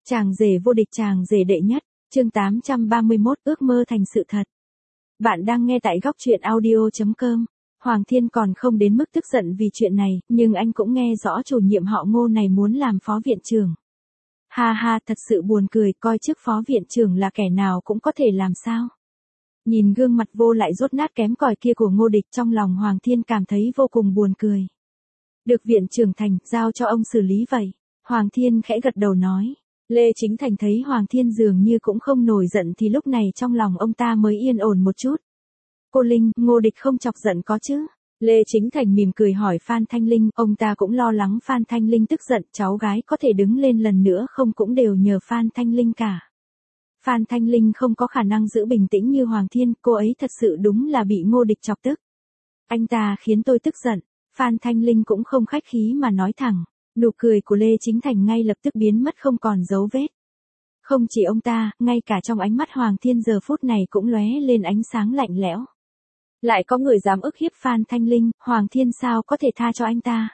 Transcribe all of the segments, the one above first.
Chàng rể vô địch, chàng rể đệ nhất, chương 831, ước mơ thành sự thật. Bạn đang nghe tại góc truyện audio.com. Hoàng Thiên còn không đến mức tức giận vì chuyện này, nhưng anh cũng nghe rõ chủ nhiệm họ Ngô này muốn làm phó viện trưởng. Ha ha, thật sự buồn cười, coi chức phó viện trưởng là kẻ nào cũng có thể làm sao. Nhìn gương mặt vô lại dốt nát kém cỏi kia của Ngô Địch, trong lòng Hoàng Thiên cảm thấy vô cùng buồn cười. Được viện trưởng Thành, giao cho ông xử lý vậy. Hoàng Thiên khẽ gật đầu nói. Lê Chính Thành thấy Hoàng Thiên dường như cũng không nổi giận thì lúc này trong lòng ông ta mới yên ổn một chút. Cô Linh, Ngô Địch không chọc giận có chứ? Lê Chính Thành mỉm cười hỏi Phan Thanh Linh, ông ta cũng lo lắng Phan Thanh Linh tức giận, cháu gái có thể đứng lên lần nữa không cũng đều nhờ Phan Thanh Linh cả. Phan Thanh Linh không có khả năng giữ bình tĩnh như Hoàng Thiên, cô ấy thật sự đúng là bị Ngô Địch chọc tức. Anh ta khiến tôi tức giận. Phan Thanh Linh cũng không khách khí mà nói thẳng. Nụ cười của Lê Chính Thành ngay lập tức biến mất không còn dấu vết. Không chỉ ông ta, ngay cả trong ánh mắt Hoàng Thiên giờ phút này cũng lóe lên ánh sáng lạnh lẽo. Lại có người dám ức hiếp Phan Thanh Linh, Hoàng Thiên sao có thể tha cho anh ta?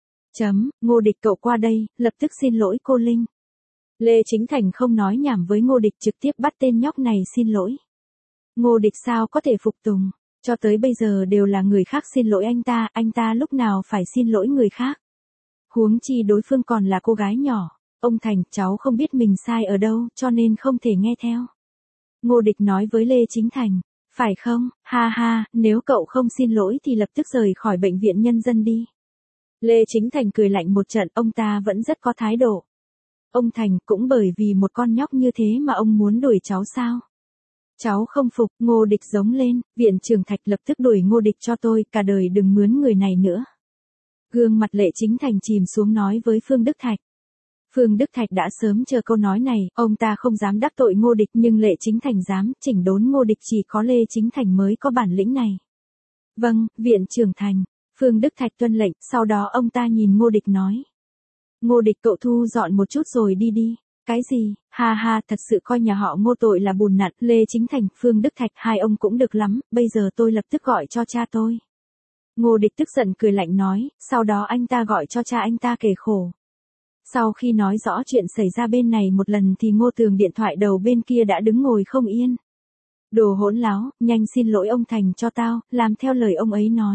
Ngô Địch cậu qua đây, lập tức xin lỗi cô Linh. Lê Chính Thành không nói nhảm với Ngô Địch, trực tiếp bắt tên nhóc này xin lỗi. Ngô Địch sao có thể phục tùng, cho tới bây giờ đều là người khác xin lỗi anh ta lúc nào phải xin lỗi người khác. Huống chi đối phương còn là cô gái nhỏ. Ông Thành, cháu không biết mình sai ở đâu, cho nên không thể nghe theo. Ngô Địch nói với Lê Chính Thành. Phải không, ha ha, nếu cậu không xin lỗi thì lập tức rời khỏi bệnh viện nhân dân đi. Lê Chính Thành cười lạnh một trận, ông ta vẫn rất có thái độ. Ông Thành, cũng bởi vì một con nhóc như thế mà ông muốn đuổi cháu sao? Cháu không phục, Ngô Địch giống lên, viện trưởng Thạch lập tức đuổi Ngô Địch cho tôi, cả đời đừng mướn người này nữa. Gương mặt Lê Chính Thành chìm xuống nói với Phương Đức Thạch. Phương Đức Thạch đã sớm chờ câu nói này, ông ta không dám đắc tội Ngô Địch nhưng Lê Chính Thành dám, chỉnh đốn Ngô Địch chỉ có Lê Chính Thành mới có bản lĩnh này. Vâng, viện trưởng Thành. Phương Đức Thạch tuân lệnh, sau đó ông ta nhìn Ngô Địch nói. Ngô Địch cậu thu dọn một chút rồi đi đi. Cái gì, ha ha, thật sự coi nhà họ Ngô tội là bùn nặn, Lê Chính Thành, Phương Đức Thạch, hai ông cũng được lắm, bây giờ tôi lập tức gọi cho cha tôi. Ngô Địch tức giận cười lạnh nói, sau đó anh ta gọi cho cha anh ta kể khổ. Sau khi nói rõ chuyện xảy ra bên này một lần thì Ngô Tường điện thoại đầu bên kia đã đứng ngồi không yên. Đồ hỗn láo, nhanh xin lỗi ông Thành cho tao, làm theo lời ông ấy nói.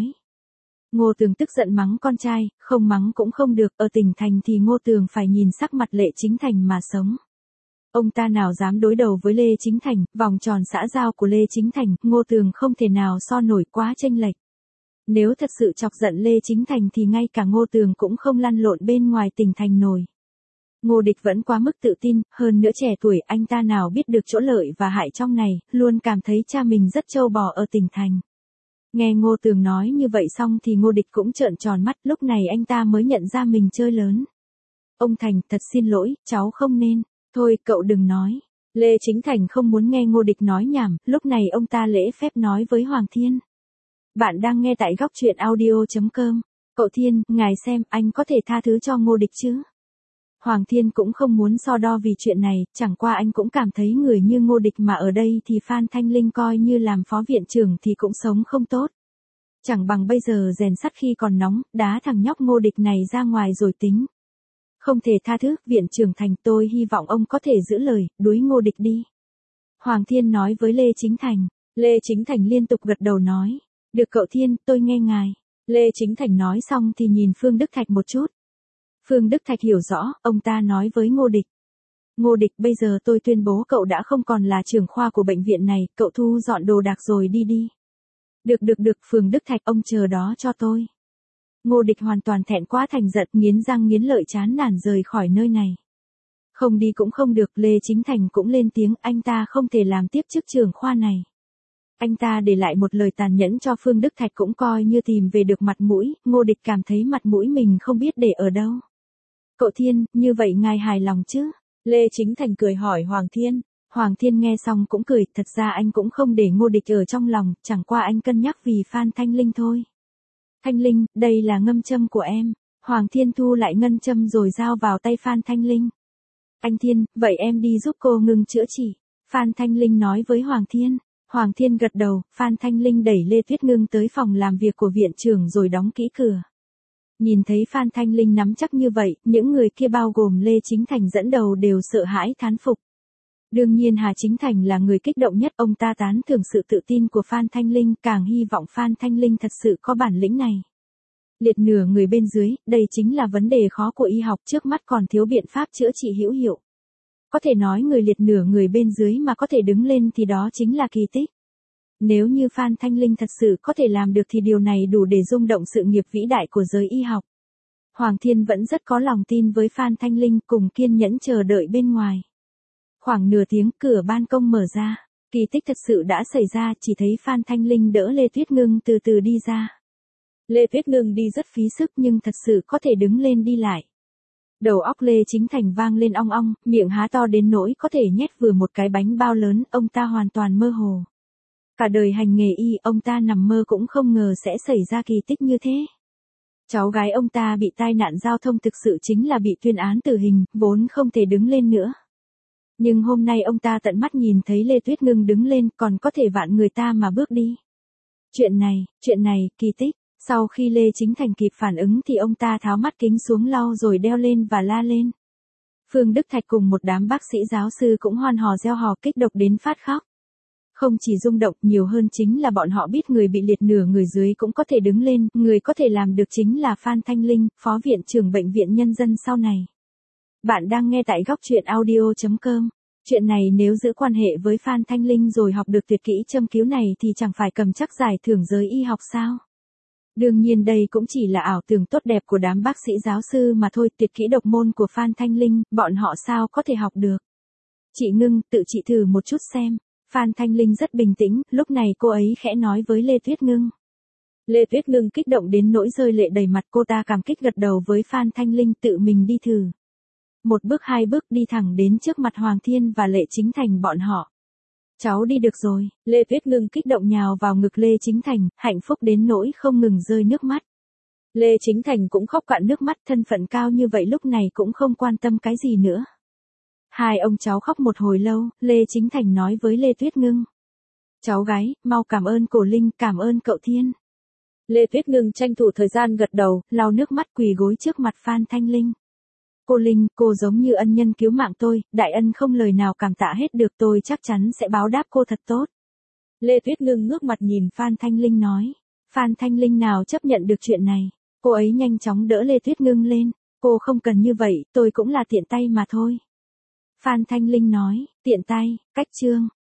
Ngô Tường tức giận mắng con trai, không mắng cũng không được, ở tỉnh thành thì Ngô Tường phải nhìn sắc mặt Lê Chính Thành mà sống. Ông ta nào dám đối đầu với Lê Chính Thành, vòng tròn xã giao của Lê Chính Thành, Ngô Tường không thể nào so nổi, quá chênh lệch. Nếu thật sự chọc giận Lê Chính Thành thì ngay cả Ngô Tường cũng không lăn lộn bên ngoài tỉnh thành nổi. Ngô Địch vẫn quá mức tự tin, hơn nữa trẻ tuổi, anh ta nào biết được chỗ lợi và hại trong này, luôn cảm thấy cha mình rất trâu bò ở tỉnh thành. Nghe Ngô Tường nói như vậy xong thì Ngô Địch cũng trợn tròn mắt, lúc này anh ta mới nhận ra mình chơi lớn. Ông Thành, thật xin lỗi, cháu không nên. Thôi, cậu đừng nói. Lê Chính Thành không muốn nghe Ngô Địch nói nhảm, lúc này ông ta lễ phép nói với Hoàng Thiên. Bạn đang nghe tại góc truyện audio.com. Cậu Thiên, ngài xem, anh có thể tha thứ cho Ngô Địch chứ? Hoàng Thiên cũng không muốn so đo vì chuyện này, chẳng qua anh cũng cảm thấy người như Ngô Địch mà ở đây thì Phan Thanh Linh coi như làm phó viện trưởng thì cũng sống không tốt. Chẳng bằng bây giờ rèn sắt khi còn nóng, đá thằng nhóc Ngô Địch này ra ngoài rồi tính. Không thể tha thứ, viện trưởng Thành, tôi hy vọng ông có thể giữ lời, đuổi Ngô Địch đi. Hoàng Thiên nói với Lê Chính Thành. Lê Chính Thành liên tục gật đầu nói. Được cậu Thiên, tôi nghe ngài. Lê Chính Thành nói xong thì nhìn Phương Đức Thạch một chút. Phương Đức Thạch hiểu rõ, ông ta nói với Ngô Địch. Ngô Địch, bây giờ tôi tuyên bố cậu đã không còn là trưởng khoa của bệnh viện này, cậu thu dọn đồ đạc rồi đi đi. Được, Phương Đức Thạch, ông chờ đó cho tôi. Ngô Địch hoàn toàn thẹn quá thành giận, nghiến răng nghiến lợi chán nản rời khỏi nơi này. Không đi cũng không được, Lê Chính Thành cũng lên tiếng, anh ta không thể làm tiếp chức trưởng khoa này. Anh ta để lại một lời tàn nhẫn cho Phương Đức Thạch cũng coi như tìm về được mặt mũi, Ngô Địch cảm thấy mặt mũi mình không biết để ở đâu. Cậu Thiên, như vậy ngài hài lòng chứ? Lê Chính Thành cười hỏi Hoàng Thiên. Hoàng Thiên nghe xong cũng cười, thật ra anh cũng không để Ngô Địch ở trong lòng, chẳng qua anh cân nhắc vì Phan Thanh Linh thôi. Thanh Linh, đây là ngâm châm của em. Hoàng Thiên thu lại ngân châm rồi giao vào tay Phan Thanh Linh. Anh Thiên, vậy em đi giúp cô ngừng chữa trị. Phan Thanh Linh nói với Hoàng Thiên. Hoàng Thiên gật đầu, Phan Thanh Linh đẩy Lê Tuyết Ngưng tới phòng làm việc của viện trưởng rồi đóng kỹ cửa. Nhìn thấy Phan Thanh Linh nắm chắc như vậy, những người kia bao gồm Lê Chính Thành dẫn đầu đều sợ hãi thán phục. Đương nhiên Hà Chính Thành là người kích động nhất, ông ta tán thưởng sự tự tin của Phan Thanh Linh, càng hy vọng Phan Thanh Linh thật sự có bản lĩnh này. Liệt nửa người bên dưới, đây chính là vấn đề khó của y học, trước mắt còn thiếu biện pháp chữa trị hữu hiệu. Có thể nói người liệt nửa người bên dưới mà có thể đứng lên thì đó chính là kỳ tích. Nếu như Phan Thanh Linh thật sự có thể làm được thì điều này đủ để rung động sự nghiệp vĩ đại của giới y học. Hoàng Thiên vẫn rất có lòng tin với Phan Thanh Linh, cùng kiên nhẫn chờ đợi bên ngoài. Khoảng nửa tiếng, cửa ban công mở ra. Kỳ tích thật sự đã xảy ra, chỉ thấy Phan Thanh Linh đỡ Lê Tuyết Ngưng từ từ đi ra. Lê Tuyết Ngưng đi rất phí sức nhưng thật sự có thể đứng lên đi lại. Đầu óc Lê Chính Thành vang lên ong ong, miệng há to đến nỗi có thể nhét vừa một cái bánh bao lớn, ông ta hoàn toàn mơ hồ. Cả đời hành nghề y, ông ta nằm mơ cũng không ngờ sẽ xảy ra kỳ tích như thế. Cháu gái ông ta bị tai nạn giao thông thực sự chính là bị tuyên án tử hình, vốn không thể đứng lên nữa. Nhưng hôm nay ông ta tận mắt nhìn thấy Lê Tuyết Ngưng đứng lên, còn có thể vạn người ta mà bước đi. Chuyện này, kỳ tích. Sau khi Lê Chính Thành kịp phản ứng thì ông ta tháo mắt kính xuống lau rồi đeo lên và la lên. Phương Đức Thạch cùng một đám bác sĩ giáo sư cũng hoan hò reo hò kích động đến phát khóc. Không chỉ rung động, nhiều hơn chính là bọn họ biết người bị liệt nửa người dưới cũng có thể đứng lên, người có thể làm được chính là Phan Thanh Linh, Phó Viện trưởng Bệnh viện Nhân dân sau này. Bạn đang nghe tại góc truyện audio.com. Chuyện này nếu giữ quan hệ với Phan Thanh Linh rồi học được tuyệt kỹ châm cứu này thì chẳng phải cầm chắc giải thưởng giới y học sao? Đương nhiên đây cũng chỉ là ảo tưởng tốt đẹp của đám bác sĩ giáo sư mà thôi, tuyệt kỹ độc môn của Phan Thanh Linh, bọn họ sao có thể học được. Chị Ngưng, tự chị thử một chút xem. Phan Thanh Linh rất bình tĩnh, lúc này cô ấy khẽ nói với Lê Tuyết Ngưng. Lê Tuyết Ngưng kích động đến nỗi rơi lệ đầy mặt, cô ta cảm kích gật đầu với Phan Thanh Linh, tự mình đi thử. Một bước hai bước đi thẳng đến trước mặt Hoàng Thiên và Lê Chính Thành bọn họ. Cháu đi được rồi, Lê Tuyết Ngưng kích động nhào vào ngực Lê Chính Thành, hạnh phúc đến nỗi không ngừng rơi nước mắt. Lê Chính Thành cũng khóc cạn nước mắt, thân phận cao như vậy lúc này cũng không quan tâm cái gì nữa. Hai ông cháu khóc một hồi lâu, Lê Chính Thành nói với Lê Tuyết Ngưng. Cháu gái, mau cảm ơn Cổ Linh, cảm ơn cậu Thiên. Lê Tuyết Ngưng tranh thủ thời gian gật đầu, lau nước mắt quỳ gối trước mặt Phan Thanh Linh. Cô Linh, cô giống như ân nhân cứu mạng tôi, đại ân không lời nào cảm tạ hết được, tôi chắc chắn sẽ báo đáp cô thật tốt. Lê Tuyết Ngưng ngước mặt nhìn Phan Thanh Linh nói. Phan Thanh Linh nào chấp nhận được chuyện này, cô ấy nhanh chóng đỡ Lê Tuyết Ngưng lên. Cô không cần như vậy, tôi cũng là tiện tay mà thôi. Phan Thanh Linh nói, tiện tay, cách chương.